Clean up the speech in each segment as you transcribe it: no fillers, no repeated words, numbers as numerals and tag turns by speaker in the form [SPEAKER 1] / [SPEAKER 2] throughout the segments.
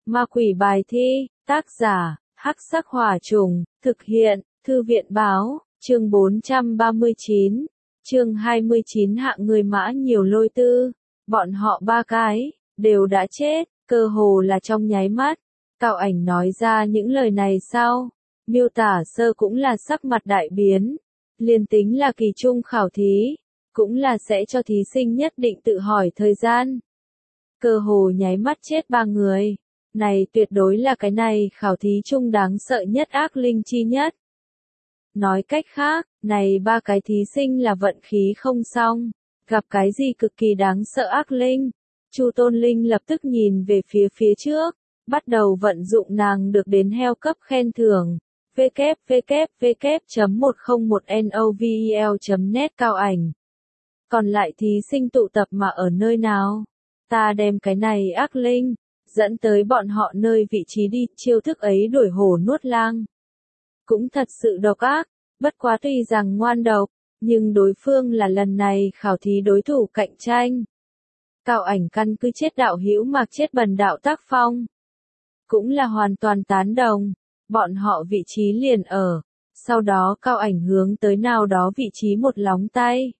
[SPEAKER 1] Ma quỷ bài thi, tác giả, Hắc Sắc Hỏa Trùng, thực hiện, Thư viện báo, chương 439, chương 29 hạng người mã nhiều lôi tư, bọn họ ba cái, đều đã chết, cơ hồ là trong nháy mắt. Cao Ảnh nói ra những lời này sau, miêu tả sơ cũng là sắc mặt đại biến, liền tính là kỳ trung khảo thí, cũng là sẽ cho thí sinh nhất định tự hỏi thời gian. Cơ hồ nháy mắt chết ba người. Này tuyệt đối là cái này khảo thí chung đáng sợ nhất ác linh chi nhất. Nói cách khác, này ba cái thí sinh là vận khí không xong, gặp cái gì cực kỳ đáng sợ ác linh. Chu Tôn Linh lập tức nhìn về phía trước, bắt đầu vận dụng nàng được đến heo cấp khen thưởng. www.101novel.net Cao Ảnh. Còn lại thí sinh tụ tập mà ở nơi nào? Ta đem cái này ác linh dẫn tới bọn họ nơi vị trí đi, chiêu thức ấy đuổi hổ nuốt lang. Cũng thật sự độc ác, bất quá tuy rằng ngoan độc, nhưng đối phương là lần này khảo thí đối thủ cạnh tranh. Cao Ảnh căn cứ chết đạo hữu mạc chết bần đạo tác phong. Cũng là hoàn toàn tán đồng, bọn họ vị trí liền ở, sau đó Cao Ảnh hướng tới nào đó vị trí một lóng tay.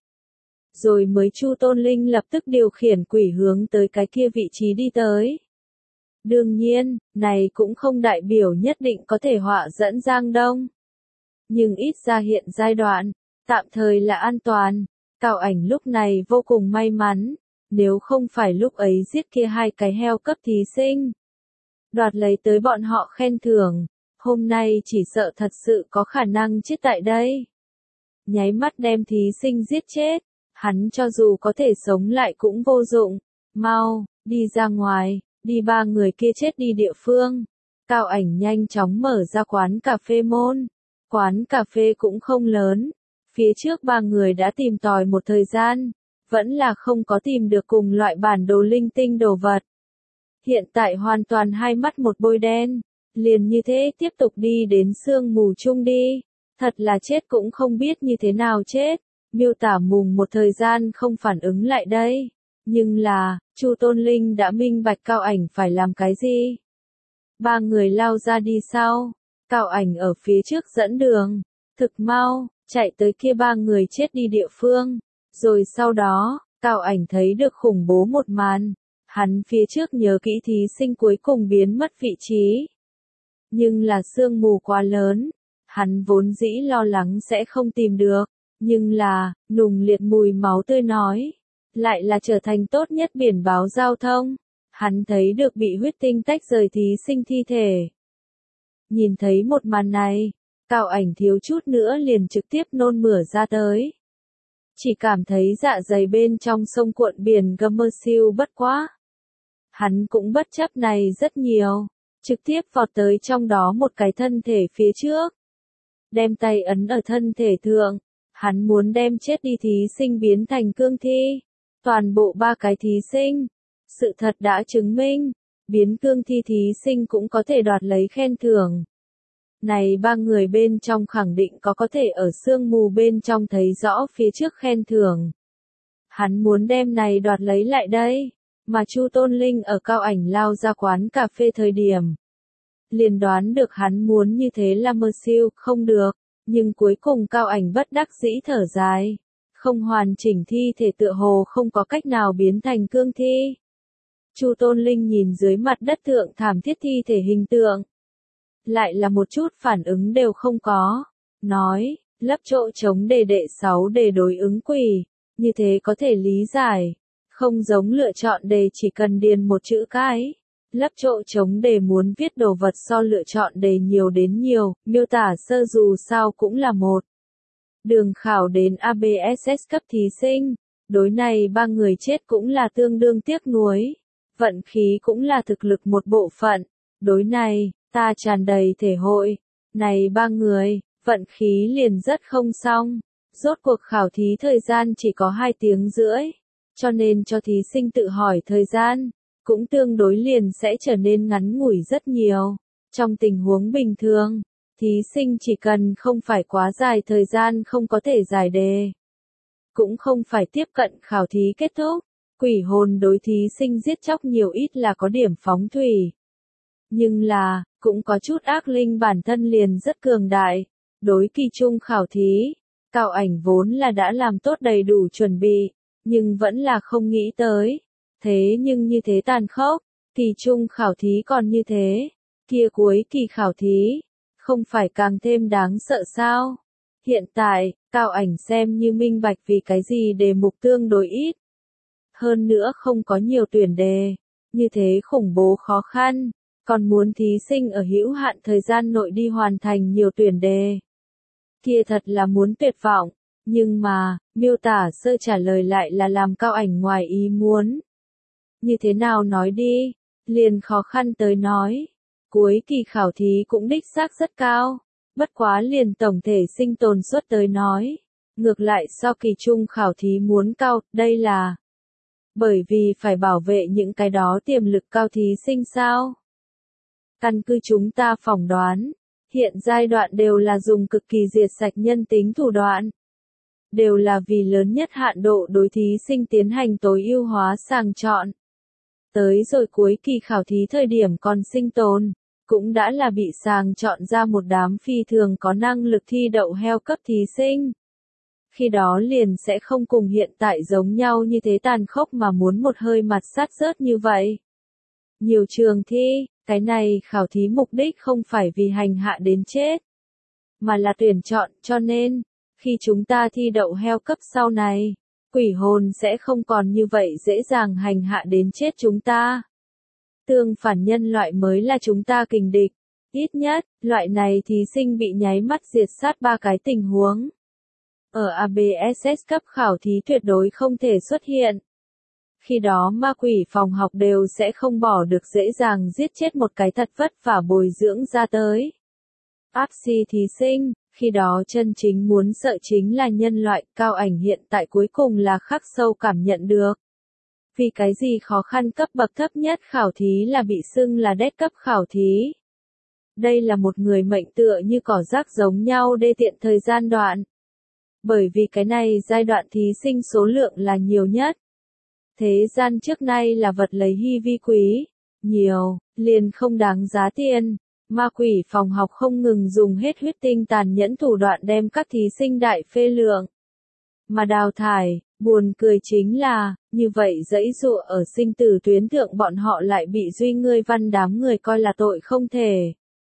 [SPEAKER 1] Rồi mới Chu Tôn Linh lập tức điều khiển quỷ hướng tới cái kia vị trí đi tới. Đương nhiên, này cũng không đại biểu nhất định có thể họa dẫn Giang Đông. Nhưng ít ra hiện giai đoạn, tạm thời là an toàn. Cao Ảnh lúc này vô cùng may mắn, nếu không phải lúc ấy giết kia hai cái heo cấp thí sinh, đoạt lấy tới bọn họ khen thưởng, hôm nay chỉ sợ thật sự có khả năng chết tại đây. Nháy mắt đem thí sinh giết chết, hắn cho dù có thể sống lại cũng vô dụng. Mau, đi ra ngoài. Đi ba người kia chết đi địa phương. Cao Ảnh nhanh chóng mở ra quán cà phê môn. Quán cà phê cũng không lớn. Phía trước ba người đã tìm tòi một thời gian, vẫn là không có tìm được cùng loại bản đồ linh tinh đồ vật. Hiện tại hoàn toàn hai mắt một bôi đen, liền như thế tiếp tục đi đến sương mù chung đi. Thật là chết cũng không biết như thế nào chết, miêu tả mùng một thời gian không phản ứng lại đây. Nhưng là, Chu Tôn Linh đã minh bạch Cao Ảnh phải làm cái gì. Ba người lao ra đi sau, Cao Ảnh ở phía trước dẫn đường, thực mau, chạy tới kia ba người chết đi địa phương. Rồi sau đó, Cao Ảnh thấy được khủng bố một màn, hắn phía trước nhớ kỹ thí sinh cuối cùng biến mất vị trí. Nhưng là sương mù quá lớn, hắn vốn dĩ lo lắng sẽ không tìm được, nhưng là, nùng liệt mùi máu tươi nói. Lại là trở thành tốt nhất biển báo giao thông. Hắn thấy được bị huyết tinh tách rời thí sinh thi thể. Nhìn thấy một màn này, Cao Ảnh thiếu chút nữa liền trực tiếp nôn mửa ra tới. Chỉ cảm thấy dạ dày bên trong sông cuộn biển gầm siêu bất quá. Hắn cũng bất chấp này rất nhiều, trực tiếp vọt tới trong đó một cái thân thể phía trước. Đem tay ấn ở thân thể thượng, hắn muốn đem chết đi thí sinh biến thành cương thi. Toàn bộ ba cái thí sinh, sự thật đã chứng minh, biến cương thi thí sinh cũng có thể đoạt lấy khen thưởng. Này ba người bên trong khẳng định có thể ở sương mù bên trong thấy rõ phía trước khen thưởng. Hắn muốn đem này đoạt lấy lại đây, mà Chu Tôn Linh ở Cao Ảnh lao ra quán cà phê thời điểm. Liền đoán được hắn muốn như thế là mơ siêu, không được, nhưng cuối cùng Cao Ảnh bất đắc dĩ thở dài. Không hoàn chỉnh thi thể tựa hồ không có cách nào biến thành cương thi. Chu Tôn Linh nhìn dưới mặt đất thượng thảm thiết thi thể hình tượng. Lại là một chút phản ứng đều không có. Nói, lấp chỗ trống đề đệ 6 đề đối ứng quỷ. Như thế có thể lý giải. Không giống lựa chọn đề chỉ cần điền một chữ cái. Lấp chỗ trống đề muốn viết đồ vật so lựa chọn đề nhiều đến nhiều. Miêu tả sơ dù sao cũng là một. Đường khảo đến ABSS cấp thí sinh, đối này ba người chết cũng là tương đương tiếc nuối. Vận khí cũng là thực lực một bộ phận. Đối này, ta tràn đầy thể hội. Này ba người, vận khí liền rất không xong. Rốt cuộc khảo thí thời gian chỉ có 2 tiếng rưỡi. Cho nên cho thí sinh tự hỏi thời gian, cũng tương đối liền sẽ trở nên ngắn ngủi rất nhiều. Trong tình huống bình thường, thí sinh chỉ cần không phải quá dài thời gian không có thể giải đề. Cũng không phải tiếp cận khảo thí kết thúc. Quỷ hồn đối thí sinh giết chóc nhiều ít là có điểm phóng thủy. Nhưng là, cũng có chút ác linh bản thân liền rất cường đại. Đối kỳ trung khảo thí, Cao Ảnh vốn là đã làm tốt đầy đủ chuẩn bị, nhưng vẫn là không nghĩ tới. Thế nhưng như thế tàn khốc, kỳ trung khảo thí còn như thế, kia cuối kỳ khảo thí, không phải càng thêm đáng sợ sao? Hiện tại, Cao Ảnh xem như minh bạch vì cái gì đề mục tương đối ít. Hơn nữa không có nhiều tuyển đề, như thế khủng bố khó khăn, còn muốn thí sinh ở hữu hạn thời gian nội đi hoàn thành nhiều tuyển đề. Kia thật là muốn tuyệt vọng, nhưng mà, miêu tả sơ trả lời lại là làm Cao Ảnh ngoài ý muốn. Như thế nào nói đi, liền khó khăn tới nói. Cuối kỳ khảo thí cũng đích xác rất cao, bất quá liền tổng thể sinh tồn suất tới nói. Ngược lại so kỳ trung khảo thí muốn cao, đây là bởi vì phải bảo vệ những cái đó tiềm lực cao thí sinh sao. Căn cứ chúng ta phỏng đoán, hiện giai đoạn đều là dùng cực kỳ diệt sạch nhân tính thủ đoạn. Đều là vì lớn nhất hạn độ đối thí sinh tiến hành tối ưu hóa sàng chọn. Tới rồi cuối kỳ khảo thí thời điểm còn sinh tồn, cũng đã là bị sàng chọn ra một đám phi thường có năng lực thi đậu heo cấp thí sinh. Khi đó liền sẽ không cùng hiện tại giống nhau như thế tàn khốc mà muốn một hơi mặt sát rớt như vậy. Nhiều trường thi, cái này khảo thí mục đích không phải vì hành hạ đến chết, mà là tuyển chọn, cho nên, khi chúng ta thi đậu heo cấp sau này, quỷ hồn sẽ không còn như vậy dễ dàng hành hạ đến chết chúng ta. Tương phản nhân loại mới là chúng ta kình địch. Ít nhất, loại này thí sinh bị nháy mắt diệt sát 3 cái tình huống. Ở ABSS cấp khảo thí tuyệt đối không thể xuất hiện. Khi đó ma quỷ phòng học đều sẽ không bỏ được dễ dàng giết chết một cái thật vất vả bồi dưỡng ra tới. APSI thí sinh, khi đó chân chính muốn sợ chính là nhân loại. Cao Ảnh hiện tại cuối cùng là khắc sâu cảm nhận được. Vì cái gì khó khăn cấp bậc thấp nhất khảo thí là bị xưng là đét cấp khảo thí. Đây là một người mệnh tựa như cỏ rác giống nhau đê tiện thời gian đoạn. Bởi vì cái này giai đoạn thí sinh số lượng là nhiều nhất. Thế gian trước nay là vật lấy hy vi quý, nhiều, liền không đáng giá tiền. Ma quỷ phòng học không ngừng dùng hết huyết tinh tàn nhẫn thủ đoạn đem các thí sinh đại phê lượng. Mà đào thải, buồn cười chính là, như vậy dãy dụa ở sinh tử tuyến thượng bọn họ lại bị duy ngươi văn đám người coi là tội không thể.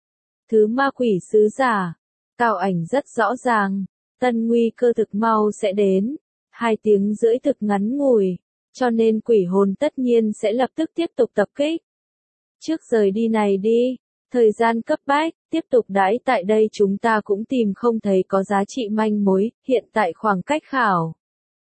[SPEAKER 1] Thứ ma quỷ sứ giả, Cao Ảnh rất rõ ràng, tân nguy cơ thực mau sẽ đến, 2 tiếng rưỡi thực ngắn ngủi, cho nên quỷ hồn tất nhiên sẽ lập tức tiếp tục tập kích. Trước rời đi này đi, thời gian cấp bách, tiếp tục đãi tại đây chúng ta cũng tìm không thấy có giá trị manh mối, hiện tại khoảng cách khảo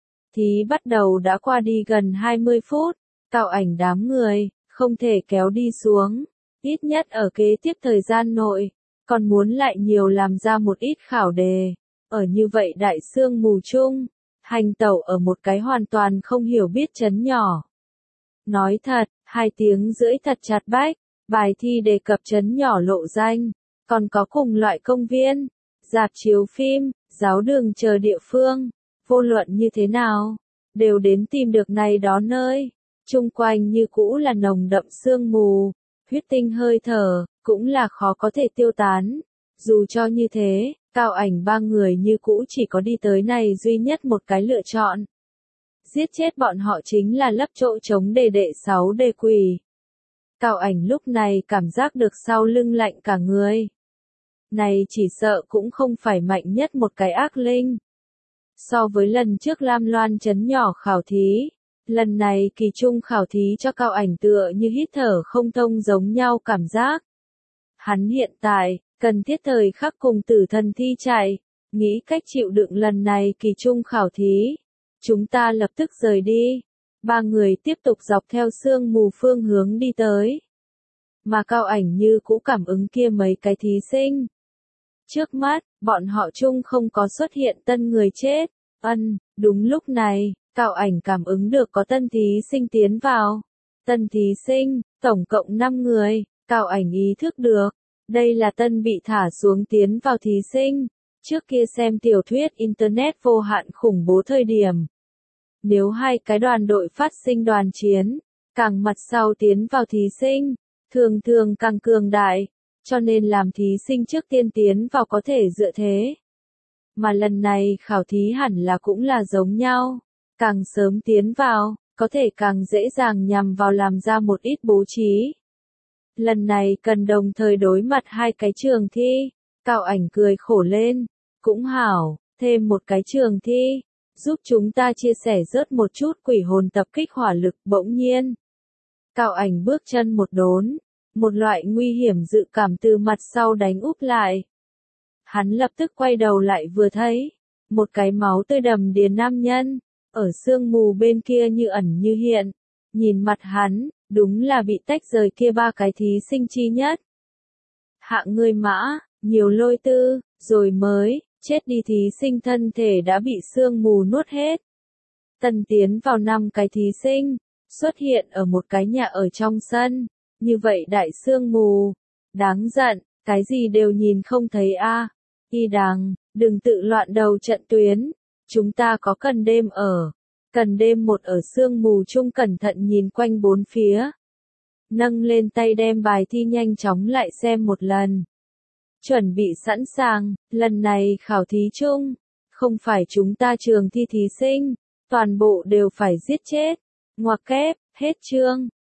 [SPEAKER 1] thí bắt đầu đã qua đi gần 20 phút, Cao Ảnh đám người, không thể kéo đi xuống, ít nhất ở kế tiếp thời gian nội, còn muốn lại nhiều làm ra một ít khảo đề, ở như vậy đại sương mù chung, hành tẩu ở một cái hoàn toàn không hiểu biết trấn nhỏ. Nói thật, 2 tiếng rưỡi thật chặt bách, bài thi đề cập trấn nhỏ lộ danh, còn có cùng loại công viên, rạp chiếu phim, giáo đường chờ địa phương. Vô luận như thế nào, đều đến tìm được này đó nơi, chung quanh như cũ là nồng đậm sương mù, huyết tinh hơi thở, cũng là khó có thể tiêu tán. Dù cho như thế, Cao Ảnh 3 người như cũ chỉ có đi tới này duy nhất một cái lựa chọn. Giết chết bọn họ chính là lấp chỗ trống để đệ 6 đề quỷ. Cao Ảnh lúc này cảm giác được sau lưng lạnh cả người. Này chỉ sợ cũng không phải mạnh nhất một cái ác linh. So với lần trước Lam Loan trấn nhỏ khảo thí, lần này kỳ trung khảo thí cho Cao Ảnh tựa như hít thở không thông giống nhau cảm giác. Hắn hiện tại, cần thiết thời khắc cùng tử thần thi chạy, nghĩ cách chịu đựng lần này kỳ trung khảo thí. Chúng ta lập tức rời đi. 3 người tiếp tục dọc theo sương mù phương hướng đi tới. Mà Cao Ảnh như cũ cảm ứng kia mấy cái thí sinh. Trước mắt, bọn họ chung không có xuất hiện tân người chết. Đúng lúc này, Cao Ảnh cảm ứng được có tân thí sinh tiến vào. Tân thí sinh, tổng cộng 5 người, Cao Ảnh ý thức được. Đây là tân bị thả xuống tiến vào thí sinh. Trước kia xem tiểu thuyết Internet vô hạn khủng bố thời điểm. Nếu 2 cái đoàn đội phát sinh đoàn chiến, càng mặt sau tiến vào thí sinh, thường thường càng cường đại, cho nên làm thí sinh trước tiên tiến vào có thể dựa thế. Mà lần này khảo thí hẳn là cũng là giống nhau, càng sớm tiến vào, có thể càng dễ dàng nhằm vào làm ra một ít bố trí. Lần này cần đồng thời đối mặt hai cái trường thi, Cao Ảnh cười khổ lên, cũng hảo, thêm một cái trường thi, giúp chúng ta chia sẻ rớt một chút quỷ hồn tập kích hỏa lực. Bỗng nhiên. Cao Ảnh bước chân một đốn, một loại nguy hiểm dự cảm từ mặt sau đánh úp lại. Hắn lập tức quay đầu lại vừa thấy, một cái máu tươi đầm đìa nam nhân, ở sương mù bên kia như ẩn như hiện, nhìn mặt hắn, đúng là bị tách rời kia ba cái thí sinh chi nhất. Hạng người mã, nhiều lôi tư, rồi mới, chết đi thí sinh thân thể đã bị sương mù nuốt hết. Tân tiến vào 5 cái thí sinh, xuất hiện ở một cái nhà ở trong sân, như vậy đại sương mù, đáng giận, cái gì đều nhìn không thấy a. Y đằng, đừng tự loạn đầu trận tuyến, chúng ta có cần đêm ở. Cần đêm một ở sương mù chung cẩn thận nhìn quanh bốn phía. Nâng lên tay đem bài thi nhanh chóng lại xem một lần. Chuẩn bị sẵn sàng, lần này khảo thí chung, không phải chúng ta trường thi thí sinh, toàn bộ đều phải giết chết. Ngoặc kép, hết chương.